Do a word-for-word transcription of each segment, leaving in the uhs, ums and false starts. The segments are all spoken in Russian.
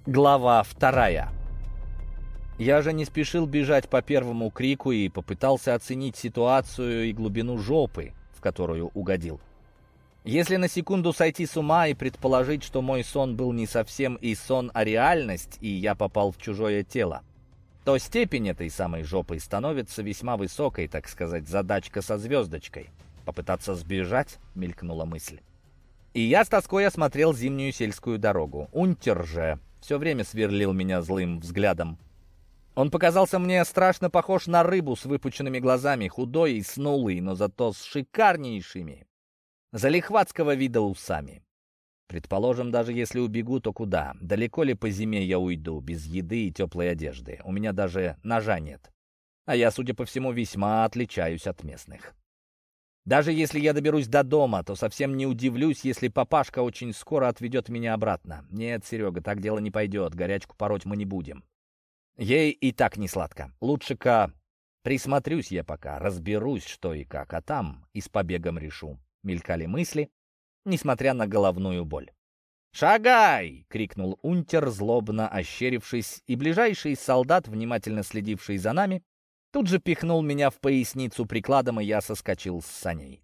Глава вторая. Я же не спешил бежать по первому крику и попытался оценить ситуацию и глубину жопы, в которую угодил. Если на секунду сойти с ума и предположить, что мой сон был не совсем и сон, а реальность, и я попал в чужое тело, то степень этой самой жопы становится весьма высокой, так сказать, задачка со звездочкой. Попытаться сбежать, мелькнула мысль. И я с тоской осмотрел зимнюю сельскую дорогу. Унтер же все время сверлил меня злым взглядом. Он показался мне страшно похож на рыбу с выпученными глазами, худой и снулый, но зато с шикарнейшими, залихватского вида усами. Предположим, даже если убегу, то куда? Далеко ли по зиме я уйду, без еды и теплой одежды? У меня даже ножа нет. А я, судя по всему, весьма отличаюсь от местных. Даже если я доберусь до дома, то совсем не удивлюсь, если папашка очень скоро отведет меня обратно. Нет, Серега, так дело не пойдет, горячку пороть мы не будем. Ей и так не сладко. Лучше-ка присмотрюсь я пока, разберусь, что и как, а там и с побегом решу. Мелькали мысли, несмотря на головную боль. «Шагай!» — крикнул унтер, злобно ощерившись, и ближайший солдат, внимательно следивший за нами, тут же пихнул меня в поясницу прикладом, и я соскочил с саней.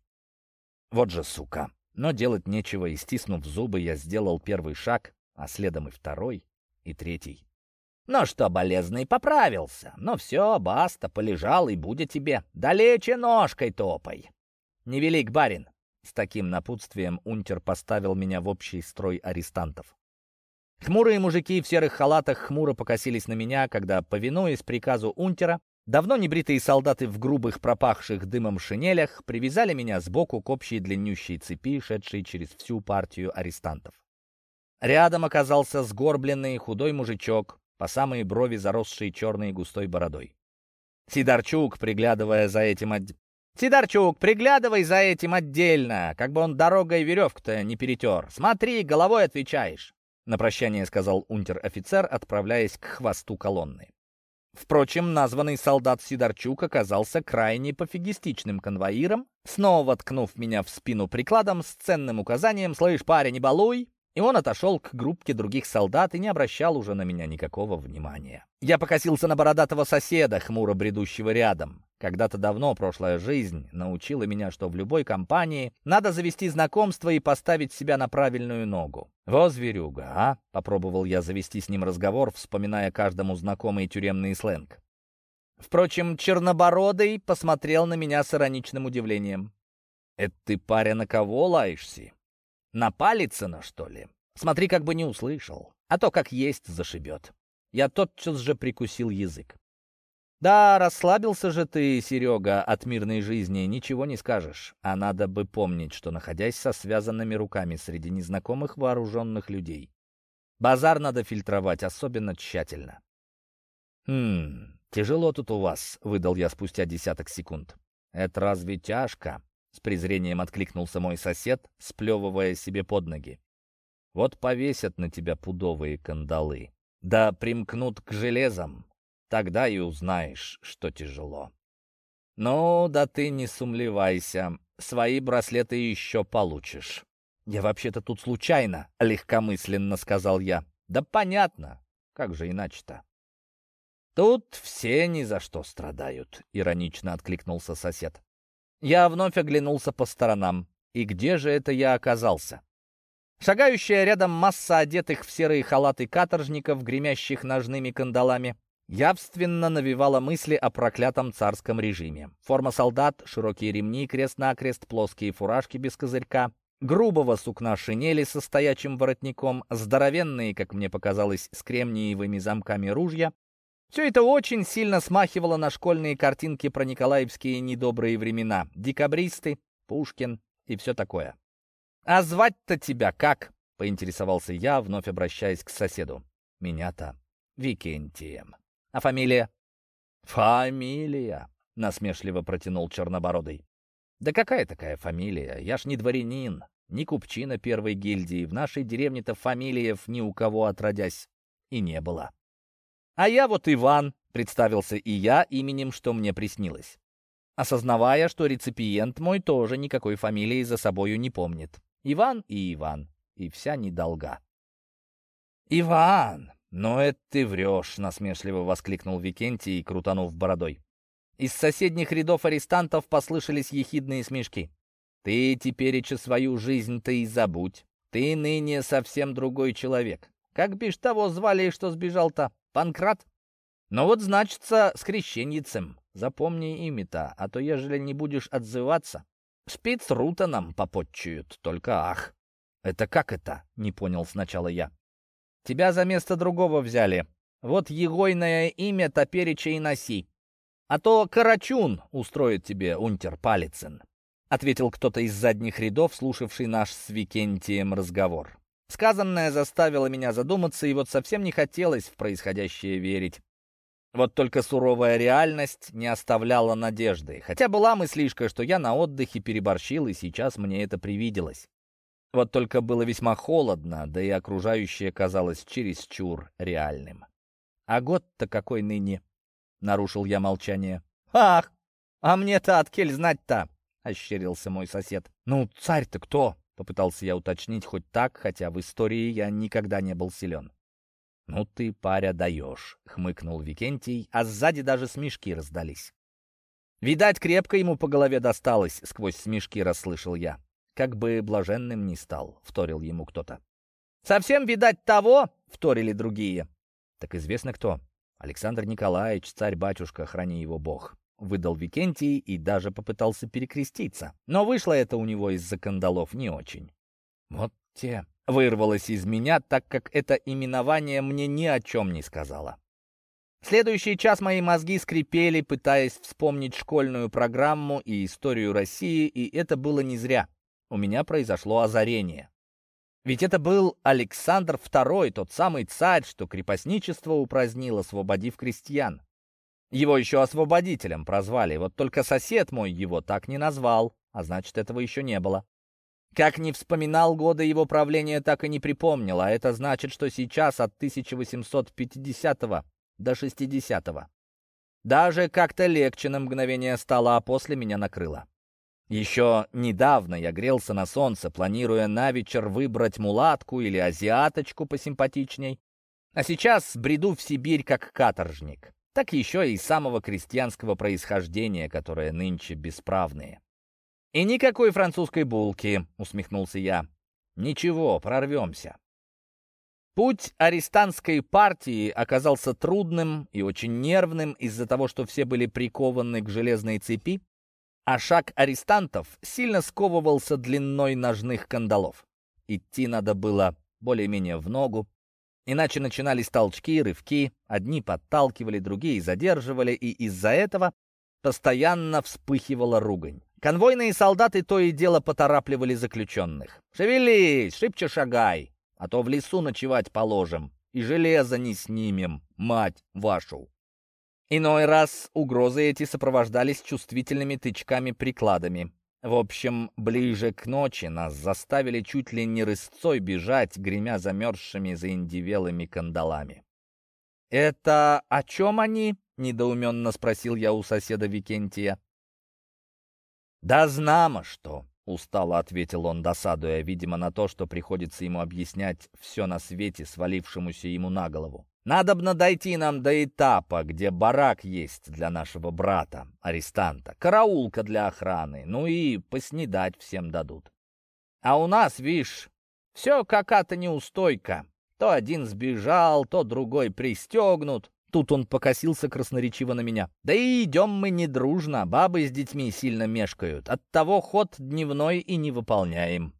Вот же сука! Но делать нечего, и, стиснув зубы, я сделал первый шаг, а следом и второй, и третий. «Ну что, болезный, поправился? Ну все, баста, полежал, и будет тебе. Далече ножкой топай. Невелик барин!» С таким напутствием унтер поставил меня в общий строй арестантов. Хмурые мужики в серых халатах хмуро покосились на меня, когда, повинуясь приказу унтера, давно небритые солдаты в грубых, пропахших дымом шинелях привязали меня сбоку к общей длиннющей цепи, шедшей через всю партию арестантов. Рядом оказался сгорбленный худой мужичок, по самые брови заросший черной густой бородой. Сидорчук, приглядывая за этим отдельно. «Сидорчук, приглядывай за этим отдельно, как бы он дорогой веревку-то не перетер. Смотри, головой отвечаешь», — на прощание сказал унтер-офицер, отправляясь к хвосту колонны. Впрочем, названный солдат Сидорчук оказался крайне пофигистичным конвоиром, снова ткнув меня в спину прикладом с ценным указанием «Слышь, парень, не балуй!», и он отошел к группке других солдат и не обращал уже на меня никакого внимания. Я покосился на бородатого соседа, хмуро бредущего рядом. Когда-то давно прошлая жизнь научила меня, что в любой компании надо завести знакомство и поставить себя на правильную ногу. «Во, зверюга, а?» — попробовал я завести с ним разговор, вспоминая каждому знакомый тюремный сленг. Впрочем, чернобородый посмотрел на меня с ироничным удивлением. «Это ты, паря, на кого лаешься? На Палицына, что ли? Смотри, как бы не услышал, а то как есть зашибет». Я тотчас же прикусил язык. «Да, расслабился же ты, Серега, от мирной жизни, ничего не скажешь. А надо бы помнить, что, находясь со связанными руками среди незнакомых вооруженных людей, базар надо фильтровать особенно тщательно». «Хм, тяжело тут у вас», — выдал я спустя десяток секунд. «Это разве тяжко?» — с презрением откликнулся мой сосед, сплевывая себе под ноги. «Вот повесят на тебя пудовые кандалы, да примкнут к железам. Тогда и узнаешь, что тяжело. Ну, да ты не сумлевайся, свои браслеты еще получишь». «Я вообще-то тут случайно», — легкомысленно сказал я. «Да понятно, как же иначе-то?» «Тут все ни за что страдают», — иронично откликнулся сосед. Я вновь оглянулся по сторонам. И где же это я оказался? Шагающая рядом масса одетых в серые халаты каторжников, гремящих ножными кандалами, явственно навевала мысли о проклятом царском режиме. Форма солдат, широкие ремни, крест-накрест, плоские фуражки без козырька, грубого сукна шинели со стоячим воротником, здоровенные, как мне показалось, с кремниевыми замками ружья. Все это очень сильно смахивало на школьные картинки про николаевские недобрые времена. Декабристы, Пушкин и все такое. «А звать-то тебя как?» — поинтересовался я, вновь обращаясь к соседу. «Меня-то Викентием. А фамилия?» «Фамилия», — насмешливо протянул Чернобородый. «Да какая такая фамилия? Я ж не дворянин, не купчина первой гильдии. В нашей деревне-то фамилиев ни у кого отродясь и не было». «А я вот Иван», — представился и я именем, что мне приснилось, осознавая, что реципиент мой тоже никакой фамилии за собою не помнит. Иван и Иван, и вся недолга. «Иван, «Но это ты врешь», — насмешливо воскликнул Викентий, крутанув бородой. Из соседних рядов арестантов послышались ехидные смешки. «Ты тепереча свою жизнь-то и забудь. Ты ныне совсем другой человек. Как бишь того звали, что сбежал-то? Панкрат? Ну вот, значится, с крещеньицем. Запомни имя-то, а то, ежели не будешь отзываться, шпицрута нам попотчуют, только ах». «Это как это?» — не понял сначала я. «Тебя за место другого взяли. Вот егойное имя топереча и носи. А то Карачун устроит тебе, унтер Палицын», — ответил кто-то из задних рядов, слушавший наш с Викентием разговор. Сказанное заставило меня задуматься, и вот совсем не хотелось в происходящее верить. Вот только суровая реальность не оставляла надежды, хотя была мыслишка, что я на отдыхе переборщил, и сейчас мне это привиделось. Вот только было весьма холодно, да и окружающее казалось чересчур реальным. «А год-то какой ныне?» — нарушил я молчание. «Ах, а мне-то откель знать-то?» — ощерился мой сосед. «Ну, царь-то кто?» — попытался я уточнить хоть так, хотя в истории я никогда не был силен. «Ну ты, паря, даешь», — хмыкнул Викентий, а сзади даже смешки раздались. «Видать, крепко ему по голове досталось», — сквозь смешки расслышал я. «Как бы блаженным ни стал», — вторил ему кто-то. «Совсем, видать, того?» — вторили другие. «Так известно кто. Александр Николаевич, царь-батюшка, храни его Бог», — выдал Викентий и даже попытался перекреститься. Но вышло это у него из-за кандалов не очень. «Вот те», — вырвалось из меня, так как это именование мне ни о чем не сказала. В следующий час мои мозги скрипели, пытаясь вспомнить школьную программу и историю России, и это было не зря. У меня произошло озарение. Ведь это был Александр второй, тот самый царь, что крепостничество упразднил, освободив крестьян. Его еще освободителем прозвали, вот только сосед мой его так не назвал, а значит, этого еще не было. Как не вспоминал годы его правления, так и не припомнил, а это значит, что сейчас от тысяча восемьсот пятидесятого до шестидесятого. Даже как-то легче на мгновение стало, а после меня накрыло. Еще недавно я грелся на солнце, планируя на вечер выбрать мулатку или азиаточку посимпатичней, а сейчас бреду в Сибирь как каторжник. Так еще и самого крестьянского происхождения, которое нынче бесправные. «И никакой французской булки», — усмехнулся я. «Ничего, прорвемся». Путь арестантской партии оказался трудным и очень нервным из-за того, что все были прикованы к железной цепи, а шаг арестантов сильно сковывался длиной ножных кандалов. Идти надо было более-менее в ногу, иначе начинались толчки, рывки, одни подталкивали, другие задерживали, и из-за этого постоянно вспыхивала ругань. Конвойные солдаты то и дело поторапливали заключенных. «Шевелись, шибче шагай, а то в лесу ночевать положим, и железо не снимем, мать вашу». Иной раз угрозы эти сопровождались чувствительными тычками-прикладами. В общем, ближе к ночи нас заставили чуть ли не рысцой бежать, гремя замерзшими заиндевелыми кандалами. «Это о чем они?» — недоуменно спросил я у соседа Викентия. «Да знамо что», — устало ответил он, досадуя, видимо, на то, что приходится ему объяснять все на свете, свалившемуся ему на голову. «Надобно дойти нам до этапа, где барак есть для нашего брата, арестанта, караулка для охраны, ну и поснедать всем дадут. А у нас, вишь, все какая-то неустойка. То один сбежал, то другой пристегнут». Тут он покосился красноречиво на меня. «Да и идем мы недружно, бабы с детьми сильно мешкают. Оттого ход дневной и не выполняем».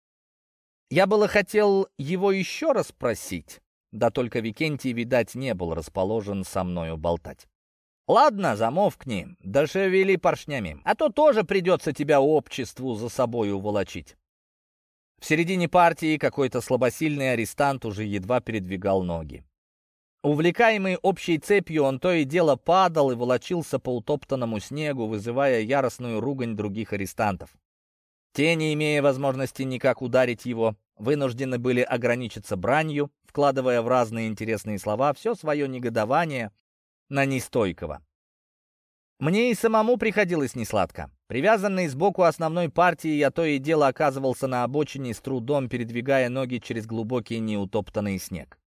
Я было хотел его еще раз спросить, да только Викентий, видать, не был расположен со мною болтать. «Ладно, замолкни, да шевели поршнями, а то тоже придется тебя обществу за собой уволочить». В середине партии какой-то слабосильный арестант уже едва передвигал ноги. Увлекаемый общей цепью, он то и дело падал и волочился по утоптанному снегу, вызывая яростную ругань других арестантов. Те, не имея возможности никак ударить его, вынуждены были ограничиться бранью, вкладывая в разные интересные слова все свое негодование на нестойкого. Мне и самому приходилось несладко. Привязанный сбоку основной партии, я то и дело оказывался на обочине, с трудом передвигая ноги через глубокий неутоптанный снег.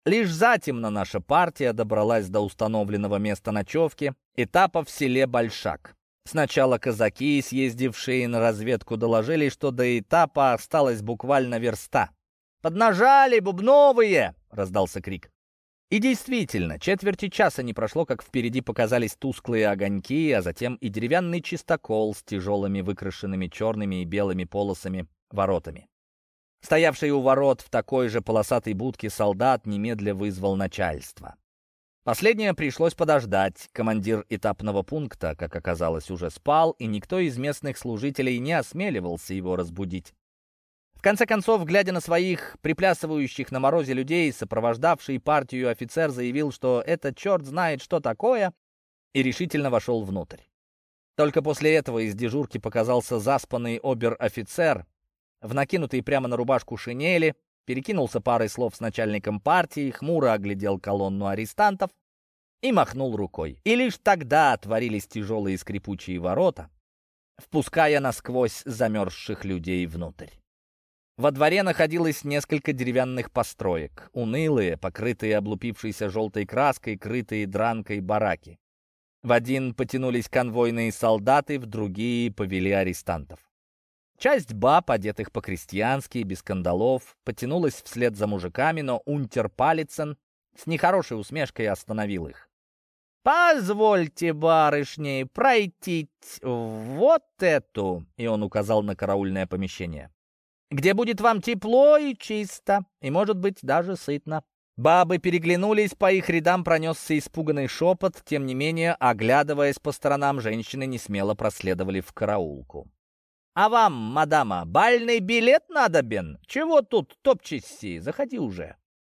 Лишь затемно наша партия добралась до установленного места ночевки, этапа в селе Большак. Сначала казаки, съездившие на разведку, доложили, что до этапа осталось буквально верста. «Поднажали, бубновые!» — раздался крик. И действительно, четверти часа не прошло, как впереди показались тусклые огоньки, а затем и деревянный чистокол с тяжелыми выкрашенными черными и белыми полосами воротами. Стоявший у ворот в такой же полосатой будке солдат немедля вызвал начальство. Последнее пришлось подождать. Командир этапного пункта, как оказалось, уже спал, и никто из местных служителей не осмеливался его разбудить. В конце концов, глядя на своих приплясывающих на морозе людей, сопровождавший партию офицер заявил, что это черт знает что такое, и решительно вошел внутрь. Только после этого из дежурки показался заспанный обер-офицер, в накинутой прямо на рубашку шинели, перекинулся парой слов с начальником партии, хмуро оглядел колонну арестантов и махнул рукой. И лишь тогда отворились тяжелые скрипучие ворота, впуская насквозь замерзших людей внутрь. Во дворе находилось несколько деревянных построек, унылые, покрытые облупившейся желтой краской, крытые дранкой бараки. В один потянулись конвойные солдаты, в другие повели арестантов. Часть баб, одетых по-крестьянски, без кандалов, потянулась вслед за мужиками, но унтер Палицын с нехорошей усмешкой остановил их. «Позвольте, барышни, пройти вот эту», — и он указал на караульное помещение, «где будет вам тепло и чисто, и, может быть, даже сытно». Бабы переглянулись, по их рядам пронесся испуганный шепот, тем не менее, оглядываясь по сторонам, женщины несмело проследовали в караулку. «А вам, мадама, бальный билет надобен? Чего тут топчешься? Заходи уже».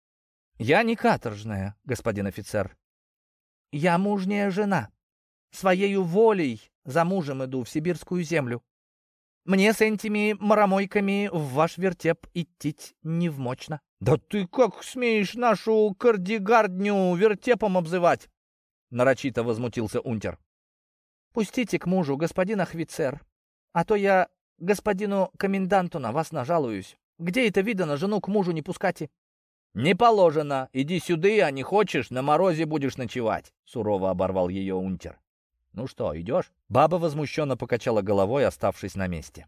«Я не каторжная, господин офицер. Я мужняя жена. Своею волей за мужем иду в сибирскую землю. Мне с этими маромойками в ваш вертеп идти невмочно». «Да ты как смеешь нашу кардигардню вертепом обзывать?» — нарочито возмутился унтер. «Пустите к мужу, господин офицер, а то я господину коменданту на вас нажалуюсь. Где это видано жену к мужу не пускать?» «Не положено. Иди сюда, а не хочешь, на морозе будешь ночевать», — сурово оборвал ее унтер. «Ну что, идешь?» Баба возмущенно покачала головой, оставшись на месте.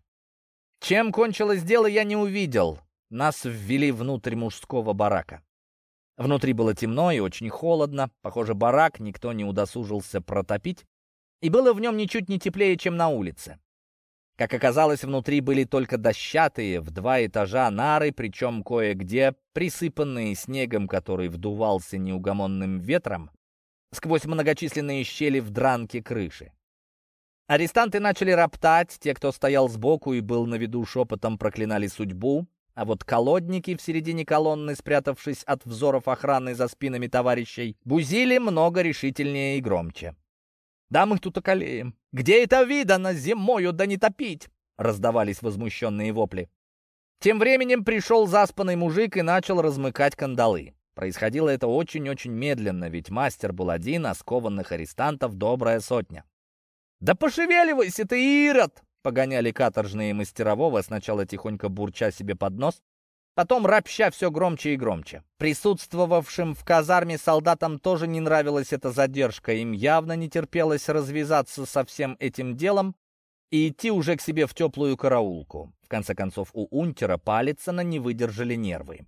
Чем кончилось дело, я не увидел. Нас ввели внутрь мужского барака. Внутри было темно и очень холодно. Похоже, барак никто не удосужился протопить, и было в нем ничуть не теплее, чем на улице. Как оказалось, внутри были только дощатые в два этажа нары, причем кое-где присыпанные снегом, который вдувался неугомонным ветром сквозь многочисленные щели в дранке крыши. Арестанты начали роптать, те, кто стоял сбоку и был на виду, шепотом проклинали судьбу, а вот колодники в середине колонны, спрятавшись от взоров охраны за спинами товарищей, бузили много решительнее и громче. «Да мы тут околеем! Где это видано зимою да не топить?» — раздавались возмущенные вопли. Тем временем пришел заспанный мужик и начал размыкать кандалы. Происходило это очень-очень медленно, ведь мастер был один, а скованных арестантов добрая сотня. «Да пошевеливайся ты, ирод!» — погоняли каторжные мастерового, сначала тихонько бурча себе под нос, потом ропща все громче и громче. Присутствовавшим в казарме солдатам тоже не нравилась эта задержка, им явно не терпелось развязаться со всем этим делом и идти уже к себе в теплую караулку. В конце концов, у унтера Палицына не выдержали нервы.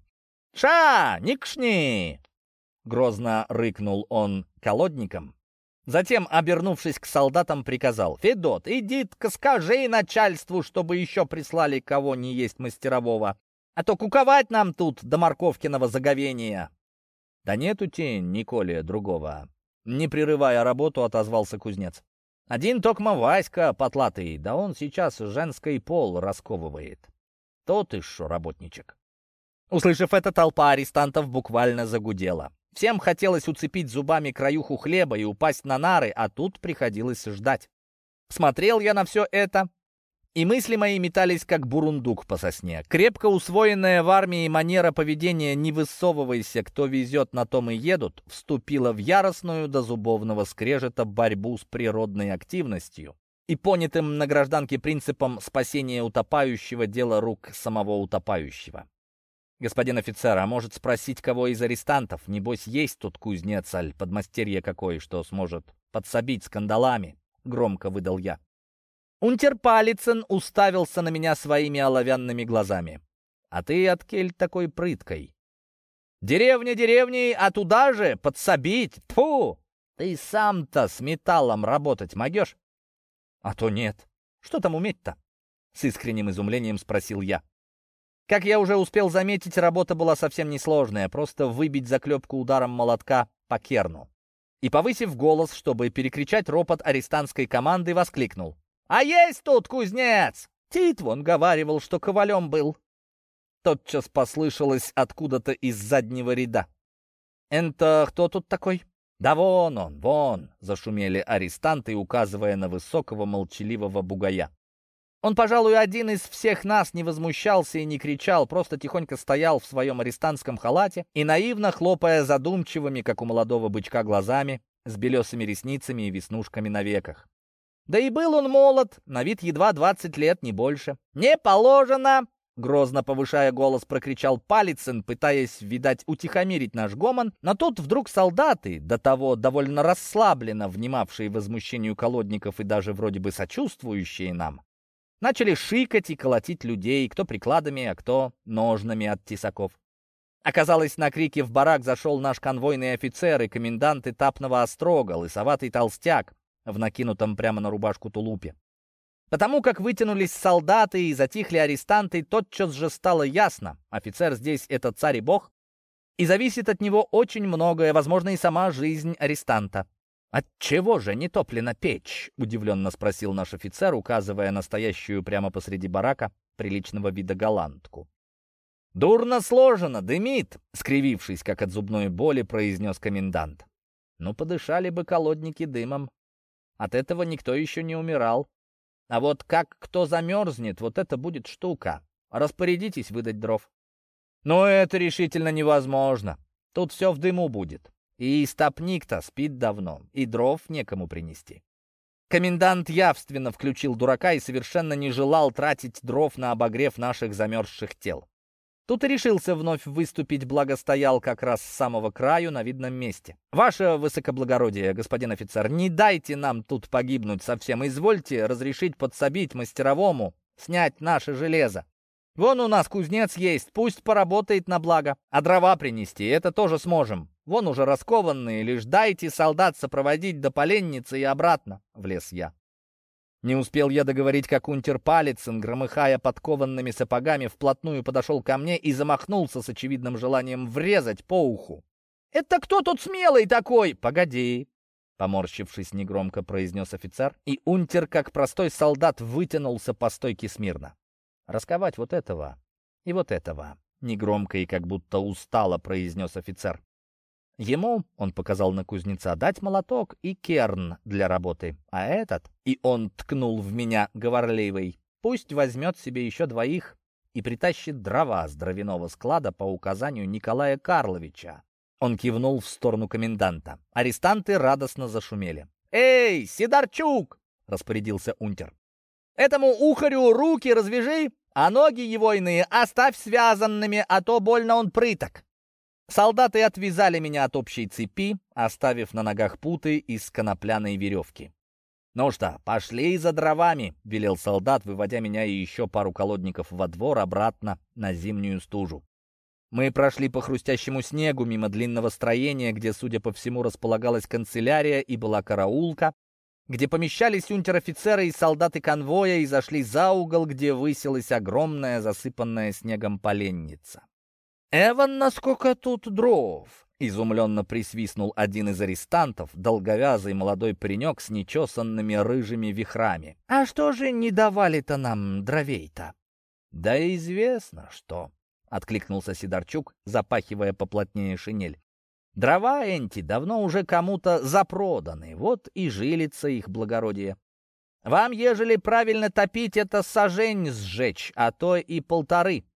«Ша, никшни!» — грозно рыкнул он колодником. Затем, обернувшись к солдатам, приказал: «Федот, иди-ка скажи начальству, чтобы еще прислали кого не есть мастерового, а то куковать нам тут до морковкиного заговения». «Да нету тень, Николе, другого». Не прерывая работу, отозвался кузнец. «Один токма Васька потлатый, да он сейчас женский пол расковывает. То ты шо, работничек». Услышав это, толпа арестантов буквально загудела. Всем хотелось уцепить зубами краюху хлеба и упасть на нары, а тут приходилось ждать. Смотрел я на все это, и мысли мои метались, как бурундук по сосне. Крепко усвоенная в армии манера поведения «не высовывайся, кто везет, на том и едут» вступила в яростную до зубовного скрежета борьбу с природной активностью и понятым на гражданке принципом спасения утопающего — дело рук самого утопающего. «Господин офицер, а может спросить кого из арестантов? Небось, есть тут кузнец, аль подмастерье какой, что сможет подсобить с кандалами?» — громко выдал я. Унтер-Палицын уставился на меня своими оловянными глазами. «А ты, откель, такой прыткой?» «Деревня деревней, а туда же подсобить? Тьфу! Ты сам-то с металлом работать могешь?» «А то нет. Что там уметь-то?» — с искренним изумлением спросил я. Как я уже успел заметить, работа была совсем несложная, просто выбить заклепку ударом молотка по керну. И, повысив голос, чтобы перекричать ропот арестантской команды, воскликнул: «А есть тут кузнец! Тит вон говаривал, что ковалем был!» Тотчас послышалось откуда-то из заднего ряда: «Это кто тут такой?» «Да вон он, вон!» — зашумели арестанты, указывая на высокого молчаливого бугая. Он, пожалуй, один из всех нас не возмущался и не кричал, просто тихонько стоял в своем арестантском халате и, наивно хлопая задумчивыми, как у молодого бычка, глазами, с белесыми ресницами и веснушками на веках. Да и был он молод, на вид едва двадцать лет, не больше. «Не положено!» — грозно повышая голос, прокричал Палицын, пытаясь, видать, утихомирить наш гомон, но тут вдруг солдаты, до того довольно расслабленно внимавшие возмущению колодников и даже вроде бы сочувствующие нам, начали шикать и колотить людей, кто прикладами, а кто ножнами от тесаков. Оказалось, на крики в барак зашел наш конвойный офицер и комендант этапного острога, лысоватый толстяк в накинутом прямо на рубашку тулупе. Потому как вытянулись солдаты и затихли арестанты, тотчас же стало ясно: офицер здесь — это царь и бог, и зависит от него очень многое, возможно, и сама жизнь арестанта. «Отчего же не топлена печь?» — удивленно спросил наш офицер, указывая на стоящую прямо посреди барака приличного вида голландку. «Дурно сложено, дымит!» — скривившись, как от зубной боли, произнес комендант. «Ну, подышали бы колодники дымом. От этого никто еще не умирал. А вот как кто замерзнет, вот это будет штука. Распорядитесь выдать дров». «Но это решительно невозможно. Тут все в дыму будет. И истопник-то спит давно, и дров некому принести». Комендант явственно включил дурака и совершенно не желал тратить дров на обогрев наших замерзших тел. Тут и решился вновь выступить, благо стоял как раз с самого краю на видном месте. «Ваше высокоблагородие, господин офицер, не дайте нам тут погибнуть совсем. Извольте разрешить подсобить мастеровому снять наше железо. Вон у нас кузнец есть, пусть поработает на благо. А дрова принести — это тоже сможем. Вон уже раскованные, лишь дайте солдат сопроводить до поленницы и обратно», — влез я. Не успел я договорить, как унтер-Палицын, громыхая подкованными сапогами, вплотную подошел ко мне и замахнулся с очевидным желанием врезать по уху. «Это кто тут смелый такой?» «Погоди», — поморщившись негромко, произнес офицер, и унтер, как простой солдат, вытянулся по стойке смирно. «Расковать вот этого и вот этого», — негромко и как будто устало произнес офицер. «Ему, — он показал на кузнеца, — дать молоток и керн для работы, а этот, — и он ткнул в меня говорливый, — пусть возьмет себе еще двоих и притащит дрова с дровяного склада по указанию Николая Карловича». Он кивнул в сторону коменданта. Арестанты радостно зашумели. «Эй, Сидорчук!» — распорядился унтер. «Этому ухарю руки развяжи, а ноги его иные оставь связанными, а то больно он прыток». Солдаты отвязали меня от общей цепи, оставив на ногах путы из конопляной веревки. «Ну что, пошли за дровами», — велел солдат, выводя меня и еще пару колодников во двор обратно на зимнюю стужу. Мы прошли по хрустящему снегу мимо длинного строения, где, судя по всему, располагалась канцелярия и была караулка, где помещались унтер-офицеры и солдаты конвоя, и зашли за угол, где высилась огромная засыпанная снегом поленница. «Эван, насколько тут дров!» — изумленно присвистнул один из арестантов, долговязый молодой паренек с нечесанными рыжими вихрами. «А что же не давали-то нам дровей-то?» «Да известно что!» — откликнулся Сидорчук, запахивая поплотнее шинель. «Дрова энти давно уже кому-то запроданы, вот и жилится их благородие. Вам, ежели правильно топить, это сажень сжечь, а то и полторы.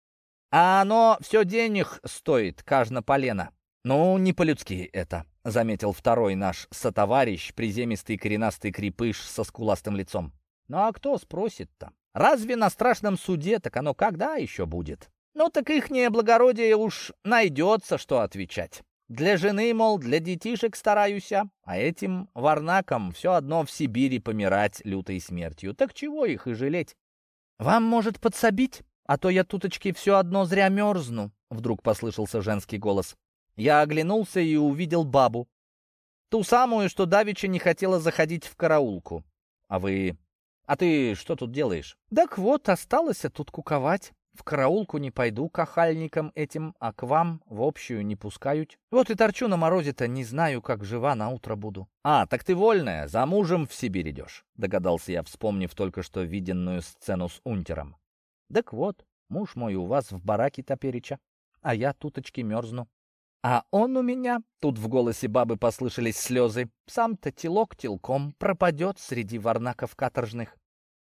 А оно все денег стоит, каждое полено». «Ну, не по-людски это», — заметил второй наш сотоварищ, приземистый коренастый крепыш со скуластым лицом. «Ну а кто спросит-то? Разве на страшном суде, так оно когда еще будет?» Ну так ихнее благородие уж найдется, что отвечать. Для жены, мол, для детишек стараюсь, а этим варнакам все одно в Сибири помирать лютой смертью. Так чего их и жалеть? «Вам, может, подсобить? А то я туточки все одно зря мерзну», — вдруг послышался женский голос. Я оглянулся и увидел бабу. Ту самую, что давеча не хотела заходить в караулку. «А вы... А ты что тут делаешь?» «Так вот, осталось тут куковать. В караулку не пойду к охальникам этим, а к вам в общую не пускают. Вот и торчу на морозе-то, не знаю, как жива наутро буду». «А, так ты вольная, за мужем в Сибирь идешь», — догадался я, вспомнив только что виденную сцену с унтером. «Так вот, муж мой у вас в бараке топереча, а я туточки мерзну. А он у меня...» — тут в голосе бабы послышались слезы. «Сам-то телок телком пропадет среди варнаков каторжных».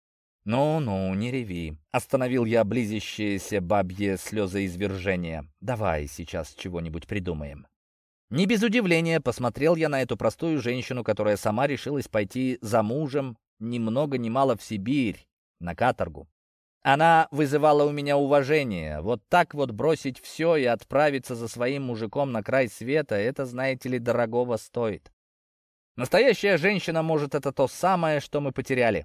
«Ну-ну, не реви», — остановил я близящееся бабье слезоизвержение. «Давай сейчас чего-нибудь придумаем». Не без удивления посмотрел я на эту простую женщину, которая сама решилась пойти за мужем ни много ни мало в Сибирь, на каторгу. Она вызывала у меня уважение. Вот так вот бросить все и отправиться за своим мужиком на край света, это, знаете ли, дорогого стоит. Настоящая женщина, может, это то самое, что мы потеряли.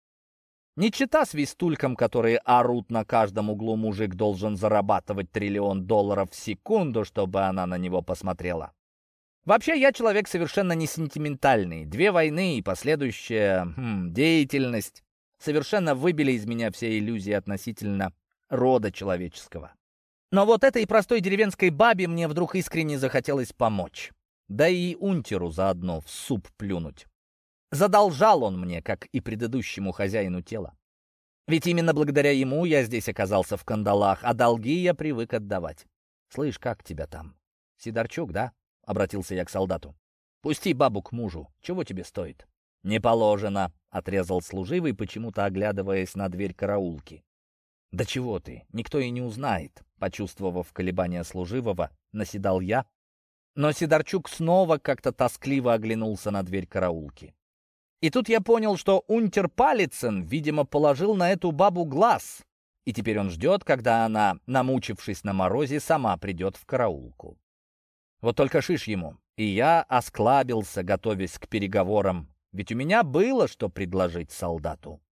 Не чета свистулькам, которые орут на каждом углу, мужик должен зарабатывать триллион долларов в секунду, чтобы она на него посмотрела. Вообще, я человек совершенно не сентиментальный. Две войны и последующая хм, деятельность совершенно выбили из меня все иллюзии относительно рода человеческого. Но вот этой простой деревенской бабе мне вдруг искренне захотелось помочь. Да и унтеру заодно в суп плюнуть. Задолжал он мне, как и предыдущему хозяину тела. Ведь именно благодаря ему я здесь оказался в кандалах, а долги я привык отдавать. «Слышь, как тебя там? Сидорчук, да?» — обратился я к солдату. «Пусти бабу к мужу. Чего тебе стоит?» «Не положено», — отрезал служивый, почему-то оглядываясь на дверь караулки. «Да чего ты? Никто и не узнает», — почувствовав колебания служивого, наседал я. Но Сидорчук снова как-то тоскливо оглянулся на дверь караулки. И тут я понял, что унтер Палицын, видимо, положил на эту бабу глаз, и теперь он ждет, когда она, намучившись на морозе, сама придет в караулку. Вот только шиш ему, и я осклабился, готовясь к переговорам, ведь у меня было что предложить солдату.